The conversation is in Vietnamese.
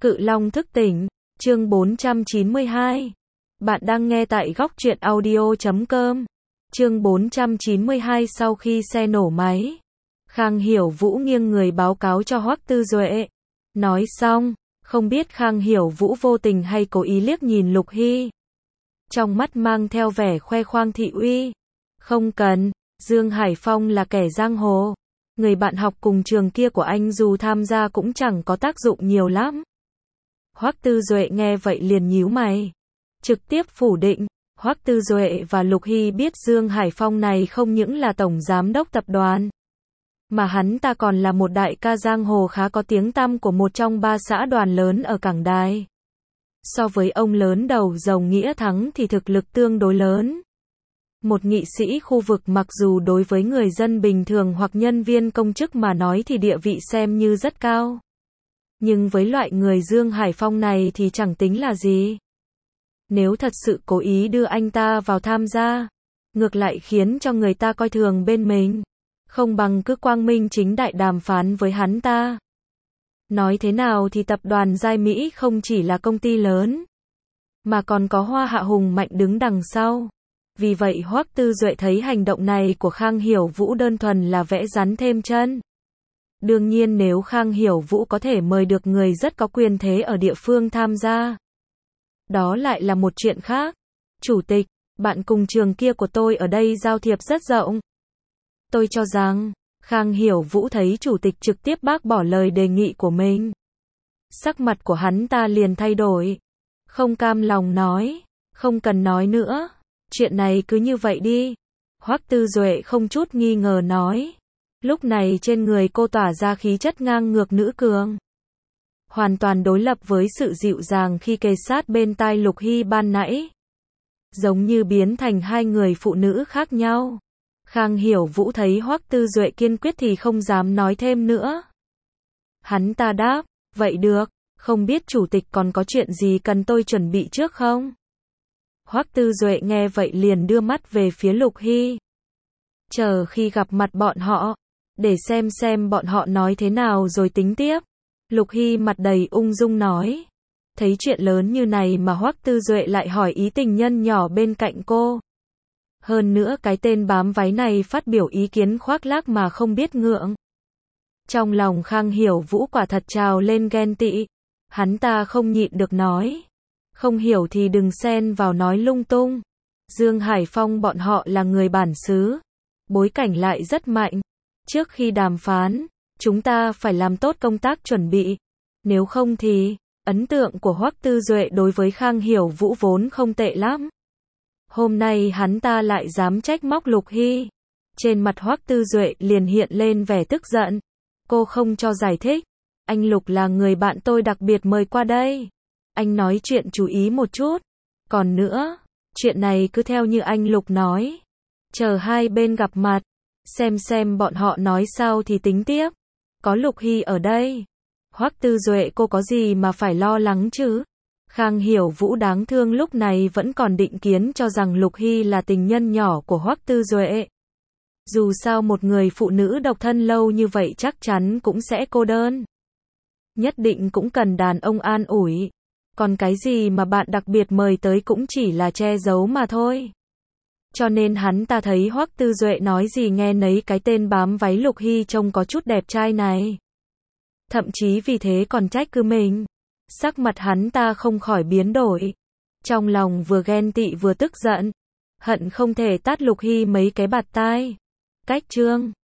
Cự Long thức tỉnh, chương 492. Bạn đang nghe tại góc truyện audio.com. Chương 492. Sau khi xe nổ máy, Khang Hiểu Vũ nghiêng người báo cáo cho Hoắc Tư Duệ. Nói xong, không biết Khang Hiểu Vũ vô tình hay cố ý liếc nhìn Lục Hy, trong mắt mang theo vẻ khoe khoang thị uy. Không cần, Dương Hải Phong là kẻ giang hồ. Người bạn học cùng trường kia của anh dù tham gia cũng chẳng có tác dụng nhiều lắm. Hoắc Tư Duệ nghe vậy liền nhíu mày, trực tiếp phủ định. Hoắc Tư Duệ và Lục Hy biết Dương Hải Phong này không những là tổng giám đốc tập đoàn, mà hắn ta còn là một đại ca giang hồ khá có tiếng tăm của một trong 3 xã đoàn lớn ở Cảng Đài. So với ông lớn đầu rồng Nghĩa Thắng thì thực lực tương đối lớn. Một nghị sĩ khu vực mặc dù đối với người dân bình thường hoặc nhân viên công chức mà nói thì địa vị xem như rất cao, nhưng với loại người Dương Hải Phong này thì chẳng tính là gì. Nếu thật sự cố ý đưa anh ta vào tham gia, ngược lại khiến cho người ta coi thường bên mình, không bằng cứ quang minh chính đại đàm phán với hắn ta. Nói thế nào thì tập đoàn Giai Mỹ không chỉ là công ty lớn, mà còn có Hoa Hạ hùng mạnh đứng đằng sau. Vì vậy Hoắc Tư Duệ thấy hành động này của Khang Hiểu Vũ đơn thuần là vẽ rắn thêm chân. Đương nhiên nếu Khang Hiểu Vũ có thể mời được người rất có quyền thế ở địa phương tham gia, đó lại là một chuyện khác. Chủ tịch, bạn cùng trường kia của tôi ở đây giao thiệp rất rộng. Tôi cho rằng, Khang Hiểu Vũ thấy chủ tịch trực tiếp bác bỏ lời đề nghị của mình, sắc mặt của hắn ta liền thay đổi, không cam lòng nói, không cần nói nữa, chuyện này cứ như vậy đi. Hoắc Tư Duệ không chút nghi ngờ nói. Lúc này trên người cô tỏa ra khí chất ngang ngược nữ cường, hoàn toàn đối lập với sự dịu dàng khi kề sát bên tai Lục Hy ban nãy, giống như biến thành hai người phụ nữ khác nhau. Khang Hiểu Vũ thấy Hoắc Tư Duệ kiên quyết thì không dám nói thêm nữa. Hắn ta đáp, vậy được, không biết chủ tịch còn có chuyện gì cần tôi chuẩn bị trước không? Hoắc Tư Duệ nghe vậy liền đưa mắt về phía Lục Hy, chờ khi gặp mặt bọn họ, để xem bọn họ nói thế nào rồi tính tiếp. Lục Hy mặt đầy ung dung nói, thấy chuyện lớn như này mà Hoắc Tư Duệ lại hỏi ý tình nhân nhỏ bên cạnh cô. Hơn nữa cái tên bám váy này phát biểu ý kiến khoác lác mà không biết ngượng. Trong lòng Khang Hiểu Vũ quả thật trào lên ghen tị, hắn ta không nhịn được nói, không hiểu thì đừng xen vào nói lung tung. Dương Hải Phong bọn họ là người bản xứ, bối cảnh lại rất mạnh. Trước khi đàm phán, chúng ta phải làm tốt công tác chuẩn bị. Nếu không thì, ấn tượng của Hoắc Tư Duệ đối với Khang Hiểu Vũ vốn không tệ lắm. Hôm nay hắn ta lại dám trách móc Lục Hy. Trên mặt Hoắc Tư Duệ liền hiện lên vẻ tức giận. Cô không cho giải thích. Anh Lục là người bạn tôi đặc biệt mời qua đây. Anh nói chuyện chú ý một chút. Còn nữa, chuyện này cứ theo như anh Lục nói. Chờ hai bên gặp mặt, xem bọn họ nói sao thì tính tiếp. Có Lục Hy ở đây, Hoắc Tư Duệ cô có gì mà phải lo lắng chứ? Khang Hiểu Vũ đáng thương lúc này vẫn còn định kiến cho rằng Lục Hy là tình nhân nhỏ của Hoắc Tư Duệ. Dù sao một người phụ nữ độc thân lâu như vậy chắc chắn cũng sẽ cô đơn, nhất định cũng cần đàn ông an ủi. Còn cái gì mà bạn đặc biệt mời tới cũng chỉ là che giấu mà thôi. Cho nên hắn ta thấy Hoắc Tư Duệ nói gì nghe nấy, cái tên bám váy Lục Hy trông có chút đẹp trai này. Thậm chí vì thế còn trách cứ mình. Sắc mặt hắn ta không khỏi biến đổi. Trong lòng vừa ghen tị vừa tức giận, hận không thể tát Lục Hy mấy cái bạt tai. Cách chương